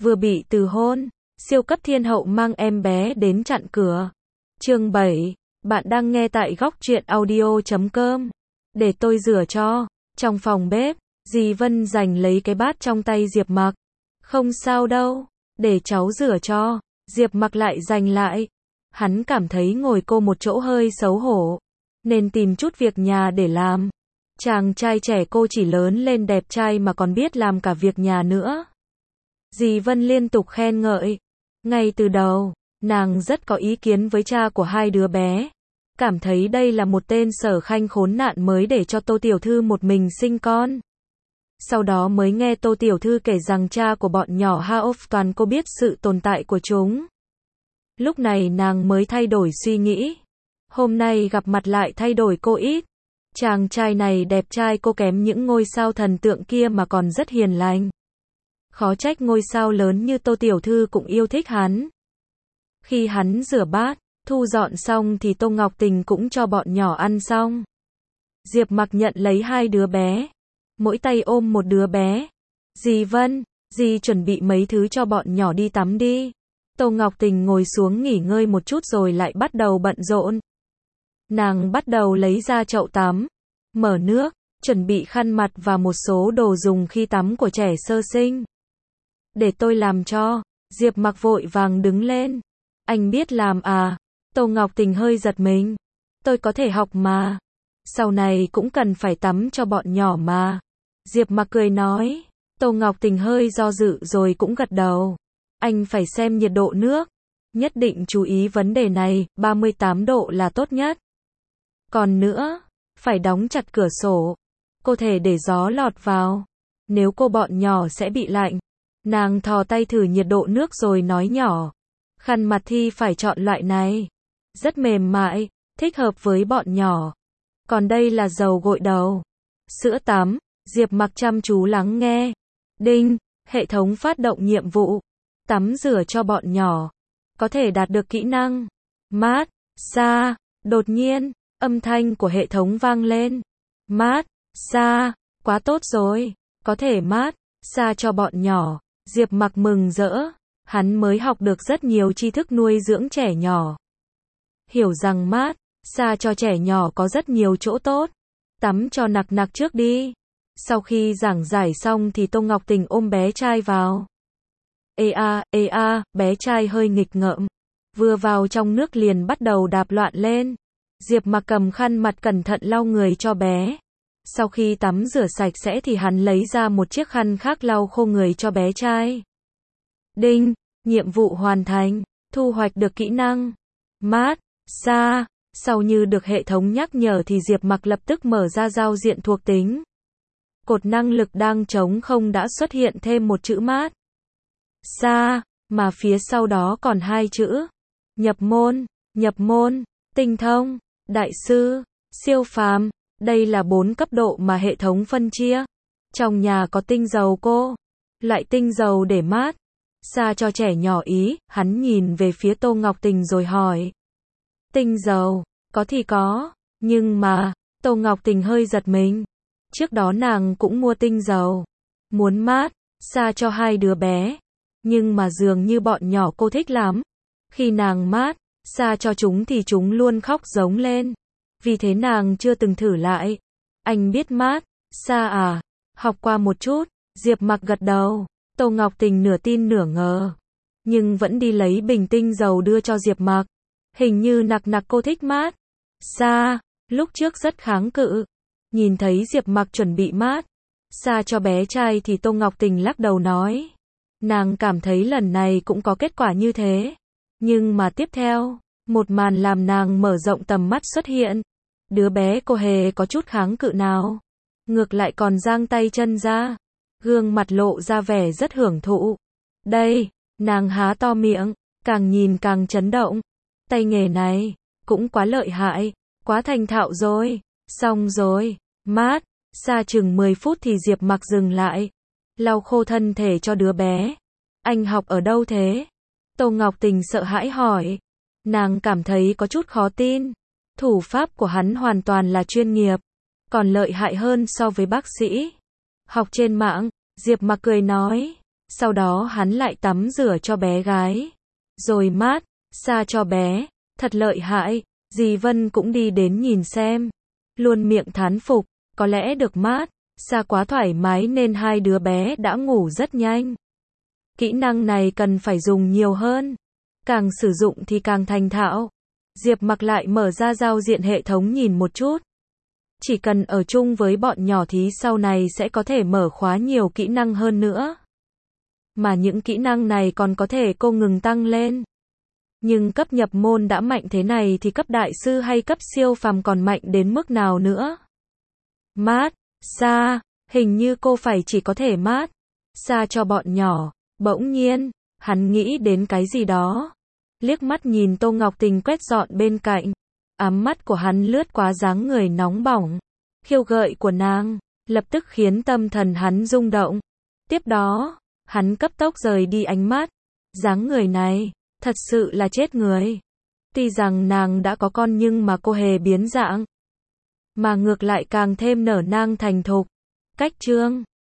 vừa bị từ hôn, siêu cấp thiên hậu mang em bé đến chặn cửa. Chương 7, bạn đang nghe tại góc truyện audio.com. Để tôi rửa cho. Trong phòng bếp, dì Vân giành lấy cái bát trong tay Diệp Mặc. Không sao đâu, để cháu rửa cho. Diệp Mặc lại giành lại. Hắn cảm thấy ngồi cô một chỗ hơi xấu hổ, nên tìm chút việc nhà để làm. Chàng trai trẻ cô chỉ lớn lên đẹp trai mà còn biết làm cả việc nhà nữa. Dì Vân liên tục khen ngợi. Ngay từ đầu, nàng rất có ý kiến với cha của hai đứa bé. Cảm thấy đây là một tên sở khanh khốn nạn mới để cho Tô Tiểu Thư một mình sinh con. Sau đó mới nghe Tô Tiểu Thư kể rằng cha của bọn nhỏ Haof toàn cô biết sự tồn tại của chúng. Lúc này nàng mới thay đổi suy nghĩ. Hôm nay gặp mặt lại thay đổi cô ít. Chàng trai này đẹp trai cô kém những ngôi sao thần tượng kia mà còn rất hiền lành. Khó trách ngôi sao lớn như Tô Tiểu Thư cũng yêu thích hắn. Khi hắn rửa bát, thu dọn xong thì Tô Ngọc Tình cũng cho bọn nhỏ ăn xong. Diệp Mặc nhận lấy hai đứa bé, mỗi tay ôm một đứa bé. Dì Vân, dì chuẩn bị mấy thứ cho bọn nhỏ đi tắm đi. Tô Ngọc Tình ngồi xuống nghỉ ngơi một chút rồi lại bắt đầu bận rộn. Nàng bắt đầu lấy ra chậu tắm, mở nước, chuẩn bị khăn mặt và một số đồ dùng khi tắm của trẻ sơ sinh. Để tôi làm cho. Diệp Mặc vội vàng đứng lên. Anh biết làm à? Tô Ngọc Tình hơi giật mình. Tôi có thể học mà. Sau này cũng cần phải tắm cho bọn nhỏ mà. Diệp Mặc cười nói. Tô Ngọc Tình hơi do dự rồi cũng gật đầu. Anh phải xem nhiệt độ nước. Nhất định chú ý vấn đề này, 38 độ là tốt nhất. Còn nữa, phải đóng chặt cửa sổ. Cô thể để gió lọt vào. Nếu cô bọn nhỏ sẽ bị lạnh. Nàng thò tay thử nhiệt độ nước rồi nói nhỏ. Khăn mặt thì phải chọn loại này. Rất mềm mại, thích hợp với bọn nhỏ. Còn đây là dầu gội đầu. Sữa tắm. Diệp Mặc chăm chú lắng nghe. Đinh, hệ thống phát động nhiệm vụ. Tắm rửa cho bọn nhỏ. Có thể đạt được kỹ năng. Mát, xa. Đột nhiên, âm thanh của hệ thống vang lên. Mát, xa. Quá tốt rồi. Có thể mát, xa cho bọn nhỏ. Diệp Mặc mừng rỡ. Hắn mới học được rất nhiều tri thức nuôi dưỡng trẻ nhỏ. Hiểu rằng mát, xa cho trẻ nhỏ có rất nhiều chỗ tốt. Tắm cho nặc nặc trước đi. Sau khi giảng giải xong thì Tô Ngọc Tình ôm bé trai vào. Ê a, bé trai hơi nghịch ngợm. Vừa vào trong nước liền bắt đầu đạp loạn lên. Diệp Mặc cầm khăn mặt cẩn thận lau người cho bé. Sau khi tắm rửa sạch sẽ thì hắn lấy ra một chiếc khăn khác lau khô người cho bé trai. Đinh, nhiệm vụ hoàn thành, thu hoạch được kỹ năng. Mát, xa. Sau như được hệ thống nhắc nhở thì Diệp Mặc lập tức mở ra giao diện thuộc tính. Cột năng lực đang trống không đã xuất hiện thêm một chữ mát, xa, mà phía sau đó còn hai chữ. Nhập môn, tinh thông, đại sư, siêu phàm. Đây là 4 cấp độ mà hệ thống phân chia. Trong nhà có tinh dầu cô. Loại tinh dầu để mát, xa cho trẻ nhỏ ý. Hắn nhìn về phía Tô Ngọc Tình rồi hỏi. Tinh dầu, có thì có. Nhưng mà, Tô Ngọc Tình hơi giật mình. Trước đó nàng cũng mua tinh dầu. Muốn mát, xa cho hai đứa bé. Nhưng mà dường như bọn nhỏ cô thích lắm. Khi nàng mát, xa cho chúng thì chúng luôn khóc giống lên. Vì thế nàng chưa từng thử lại. Anh biết mát, xa à? Học qua một chút. Diệp Mặc gật đầu. Tô Ngọc Tình nửa tin nửa ngờ. Nhưng vẫn đi lấy bình tinh dầu đưa cho Diệp Mặc. Hình như nặc nặc cô thích mát, xa. Lúc trước rất kháng cự. Nhìn thấy Diệp Mặc chuẩn bị mát, xa cho bé trai thì Tô Ngọc Tình lắc đầu nói. Nàng cảm thấy lần này cũng có kết quả như thế. Nhưng mà tiếp theo, một màn làm nàng mở rộng tầm mắt xuất hiện. Đứa bé cô hề có chút kháng cự nào. Ngược lại còn giang tay chân ra. Gương mặt lộ ra vẻ rất hưởng thụ. Đây, nàng há to miệng, càng nhìn càng chấn động. Tay nghề này, cũng quá lợi hại, quá thành thạo rồi. Xong rồi, mát, xa chừng 10 phút thì Diệp Mặc dừng lại. Lau khô thân thể cho đứa bé. Anh học ở đâu thế? Tô Ngọc Tình sợ hãi hỏi. Nàng cảm thấy có chút khó tin. Thủ pháp của hắn hoàn toàn là chuyên nghiệp. Còn lợi hại hơn so với bác sĩ. Học trên mạng, Diệp Mặc cười nói. Sau đó hắn lại tắm rửa cho bé gái. Rồi mát, xa cho bé. Thật lợi hại. Dì Vân cũng đi đến nhìn xem. Luôn miệng thán phục. Có lẽ được mát, xa quá thoải mái nên hai đứa bé đã ngủ rất nhanh. Kỹ năng này cần phải dùng nhiều hơn. Càng sử dụng thì càng thành thạo. Diệp Mặc lại mở ra giao diện hệ thống nhìn một chút. Chỉ cần ở chung với bọn nhỏ thì sau này sẽ có thể mở khóa nhiều kỹ năng hơn nữa. Mà những kỹ năng này còn có thể không ngừng tăng lên. Nhưng cấp nhập môn đã mạnh thế này thì cấp đại sư hay cấp siêu phàm còn mạnh đến mức nào nữa? Mát, xa, hình như cô phải chỉ có thể mát, xa cho bọn nhỏ. Bỗng nhiên, hắn nghĩ đến cái gì đó. Liếc mắt nhìn Tô Ngọc Tình quét dọn bên cạnh. Ám mắt của hắn lướt qua dáng người nóng bỏng, khiêu gợi của nàng, lập tức khiến tâm thần hắn rung động. Tiếp đó, hắn cấp tốc rời đi ánh mắt. Dáng người này, thật sự là chết người. Tuy rằng nàng đã có con nhưng mà cô hề biến dạng. Mà ngược lại càng thêm nở nang thành thục. Cách chương